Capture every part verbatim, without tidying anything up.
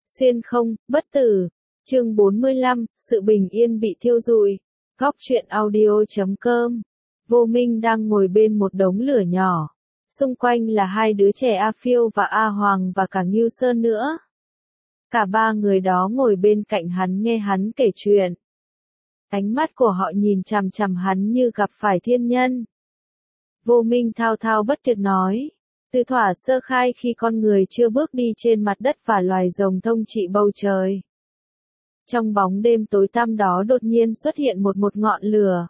Xuyên không, bất tử. Chương bốn mươi lăm, sự bình yên bị thiêu rụi. Góc truyện audio chấm com. Vô Minh đang ngồi bên một đống lửa nhỏ. Xung quanh là hai đứa trẻ A Phiêu và A Hoàng và cả Ngưu Sơn nữa. Cả ba người đó ngồi bên cạnh hắn nghe hắn kể chuyện. Ánh mắt của họ nhìn chằm chằm hắn như gặp phải thiên nhân. Vô Minh thao thao bất tuyệt nói. Từ thuở sơ khai khi con người chưa bước đi trên mặt đất và loài rồng thông trị bầu trời. Trong bóng đêm tối tăm đó đột nhiên xuất hiện một một ngọn lửa.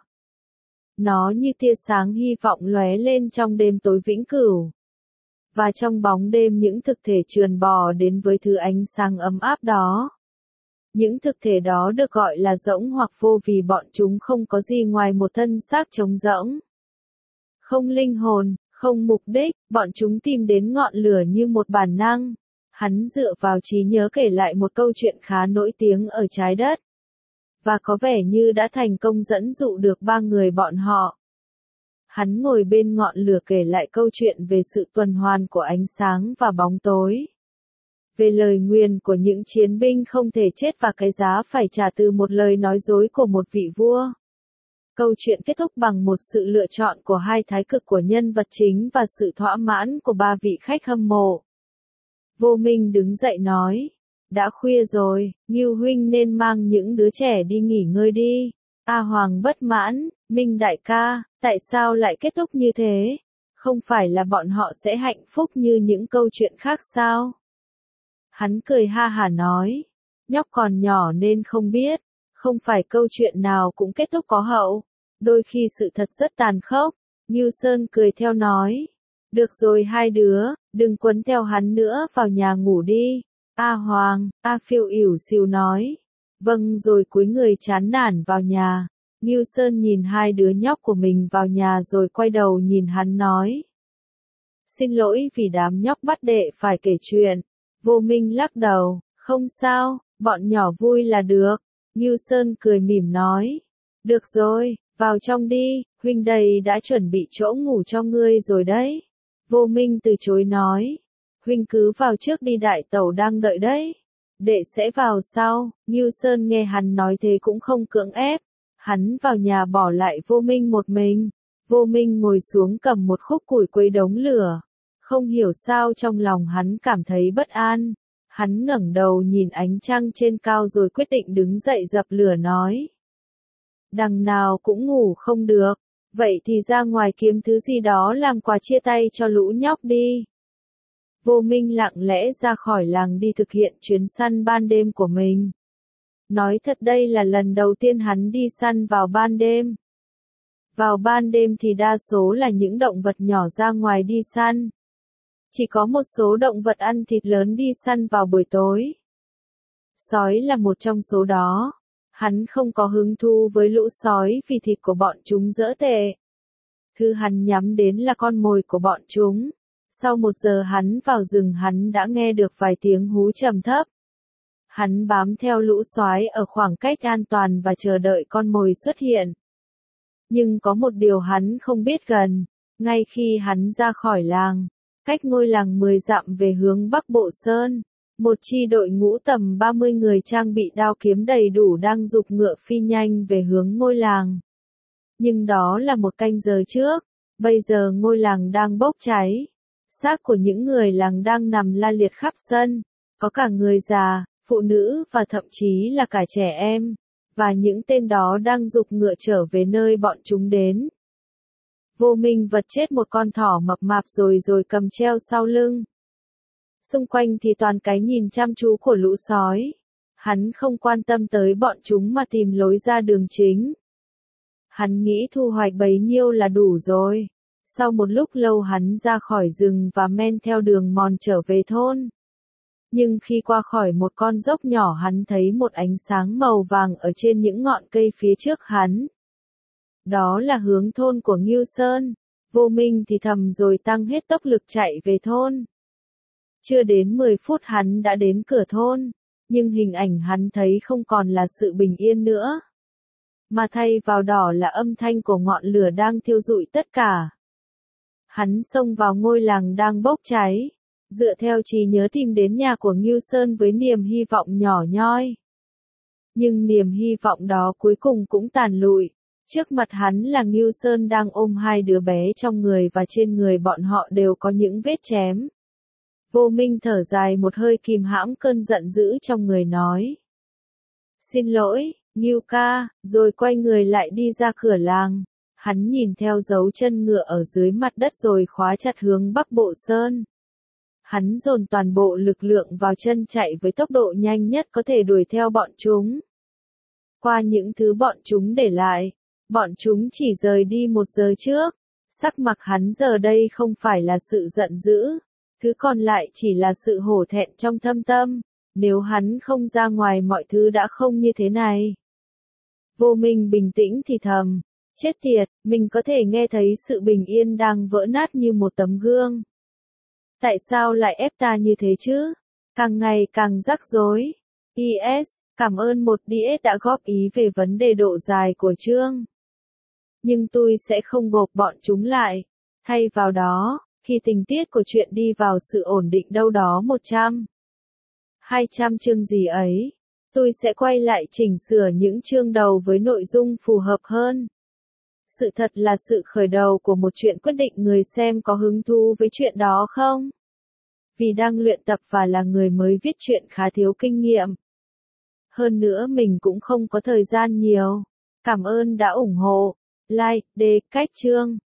Nó như tia sáng hy vọng lóe lên trong đêm tối vĩnh cửu. Và trong bóng đêm những thực thể trườn bò đến với thứ ánh sáng ấm áp đó. Những thực thể đó được gọi là rỗng hoặc vô vì bọn chúng không có gì ngoài một thân xác trống rỗng. Không linh hồn, không mục đích, bọn chúng tìm đến ngọn lửa như một bản năng. Hắn dựa vào trí nhớ kể lại một câu chuyện khá nổi tiếng ở trái đất. Và có vẻ như đã thành công dẫn dụ được ba người bọn họ. Hắn ngồi bên ngọn lửa kể lại câu chuyện về sự tuần hoàn của ánh sáng và bóng tối. Về lời nguyền của những chiến binh không thể chết và cái giá phải trả từ một lời nói dối của một vị vua. Câu chuyện kết thúc bằng một sự lựa chọn của hai thái cực của nhân vật chính và sự thỏa mãn của ba vị khách hâm mộ. Vô Minh đứng dậy nói, đã khuya rồi, Ngưu huynh nên mang những đứa trẻ đi nghỉ ngơi đi. A Hoàng bất mãn, Minh đại ca, tại sao lại kết thúc như thế? Không phải là bọn họ sẽ hạnh phúc như những câu chuyện khác sao? Hắn cười ha hả nói, nhóc còn nhỏ nên không biết, không phải câu chuyện nào cũng kết thúc có hậu, đôi khi sự thật rất tàn khốc. Ngưu Sơn cười theo nói, được rồi hai đứa, đừng quấn theo hắn nữa, vào nhà ngủ đi. A Hoàng, A Phiêu ỉu xìu nói, vâng rồi cúi người chán nản vào nhà. Ngưu Sơn nhìn hai đứa nhóc của mình vào nhà rồi quay đầu nhìn hắn nói, xin lỗi vì đám nhóc bắt đệ phải kể chuyện. Vô Minh lắc đầu, không sao, bọn nhỏ vui là được. Ngưu Sơn cười mỉm nói, được rồi, vào trong đi, huynh đầy đã chuẩn bị chỗ ngủ cho ngươi rồi đấy. Vô Minh từ chối nói, huynh cứ vào trước đi, đại tẩu đang đợi đấy. Đệ sẽ vào sau. Ngưu Sơn nghe hắn nói thế cũng không cưỡng ép. Hắn vào nhà bỏ lại Vô Minh một mình. Vô Minh ngồi xuống cầm một khúc củi quấy đống lửa. Không hiểu sao trong lòng hắn cảm thấy bất an. Hắn ngẩng đầu nhìn ánh trăng trên cao rồi quyết định đứng dậy dập lửa nói. Đằng nào cũng ngủ không được. Vậy thì ra ngoài kiếm thứ gì đó làm quà chia tay cho lũ nhóc đi. Vô Minh lặng lẽ ra khỏi làng đi thực hiện chuyến săn ban đêm của mình. Nói thật đây là lần đầu tiên hắn đi săn vào ban đêm. Vào ban đêm thì đa số là những động vật nhỏ ra ngoài đi săn. Chỉ có một số động vật ăn thịt lớn đi săn vào buổi tối. Sói là một trong số đó. Hắn không có hứng thú với lũ sói vì thịt của bọn chúng dở tệ. Thứ hắn nhắm đến là con mồi của bọn chúng. Sau một giờ hắn vào rừng hắn đã nghe được vài tiếng hú trầm thấp. Hắn bám theo lũ sói ở khoảng cách an toàn và chờ đợi con mồi xuất hiện. Nhưng có một điều hắn không biết gần. Ngay khi hắn ra khỏi làng, cách ngôi làng mười dặm về hướng Bắc Bộ Sơn, một chi đội ngũ tầm ba mươi người trang bị đao kiếm đầy đủ đang giục ngựa phi nhanh về hướng ngôi làng. Nhưng đó là một canh giờ trước, bây giờ ngôi làng đang bốc cháy. Xác của những người làng đang nằm la liệt khắp sân, có cả người già, phụ nữ và thậm chí là cả trẻ em, và những tên đó đang giục ngựa trở về nơi bọn chúng đến. Vô Minh vật chết một con thỏ mập mạp rồi rồi cầm treo sau lưng. Xung quanh thì toàn cái nhìn chăm chú của lũ sói. Hắn không quan tâm tới bọn chúng mà tìm lối ra đường chính. Hắn nghĩ thu hoạch bấy nhiêu là đủ rồi. Sau một lúc lâu hắn ra khỏi rừng và men theo đường mòn trở về thôn. Nhưng khi qua khỏi một con dốc nhỏ hắn thấy một ánh sáng màu vàng ở trên những ngọn cây phía trước hắn. Đó là hướng thôn của Ngưu Sơn. Vô Minh thì thầm rồi tăng hết tốc lực chạy về thôn. Chưa đến mười phút hắn đã đến cửa thôn. Nhưng hình ảnh hắn thấy không còn là sự bình yên nữa. Mà thay vào đó là âm thanh của ngọn lửa đang thiêu rụi tất cả. Hắn xông vào ngôi làng đang bốc cháy. dựa theo trí nhớ tìm đến nhà của Ngưu Sơn với niềm hy vọng nhỏ nhoi. Nhưng niềm hy vọng đó cuối cùng cũng tàn lụi. Trước mặt hắn là Ngưu Sơn đang ôm hai đứa bé trong người và trên người bọn họ đều có những vết chém. Vô Minh thở dài một hơi kìm hãm cơn giận dữ trong người nói. Xin lỗi, Ngưu ca, rồi quay người lại đi ra cửa làng. Hắn nhìn theo dấu chân ngựa ở dưới mặt đất rồi khóa chặt hướng Bắc Bộ Sơn. Hắn dồn toàn bộ lực lượng vào chân chạy với tốc độ nhanh nhất có thể đuổi theo bọn chúng. Qua những thứ bọn chúng để lại, bọn chúng chỉ rời đi một giờ trước. Sắc mặt hắn giờ đây không phải là sự giận dữ, thứ còn lại chỉ là sự hổ thẹn trong thâm tâm. Nếu hắn không ra ngoài mọi thứ đã không như thế này. Vô Minh bình tĩnh thì thầm. Chết tiệt, mình có thể nghe thấy sự bình yên đang vỡ nát như một tấm gương. Tại sao lại ép ta như thế chứ? Càng ngày càng rắc rối. i ét, cảm ơn một đê ét đã góp ý về vấn đề độ dài của chương. Nhưng tôi sẽ không gộp bọn chúng lại. Thay vào đó, khi tình tiết của chuyện đi vào sự ổn định đâu đó một trăm, hai trăm chương gì ấy, tôi sẽ quay lại chỉnh sửa những chương đầu với nội dung phù hợp hơn. Sự thật là sự khởi đầu của một chuyện quyết định người xem có hứng thú với chuyện đó không? Vì đang luyện tập và là người mới viết truyện khá thiếu kinh nghiệm. Hơn nữa mình cũng không có thời gian nhiều. Cảm ơn đã ủng hộ, like, đề, cách chương.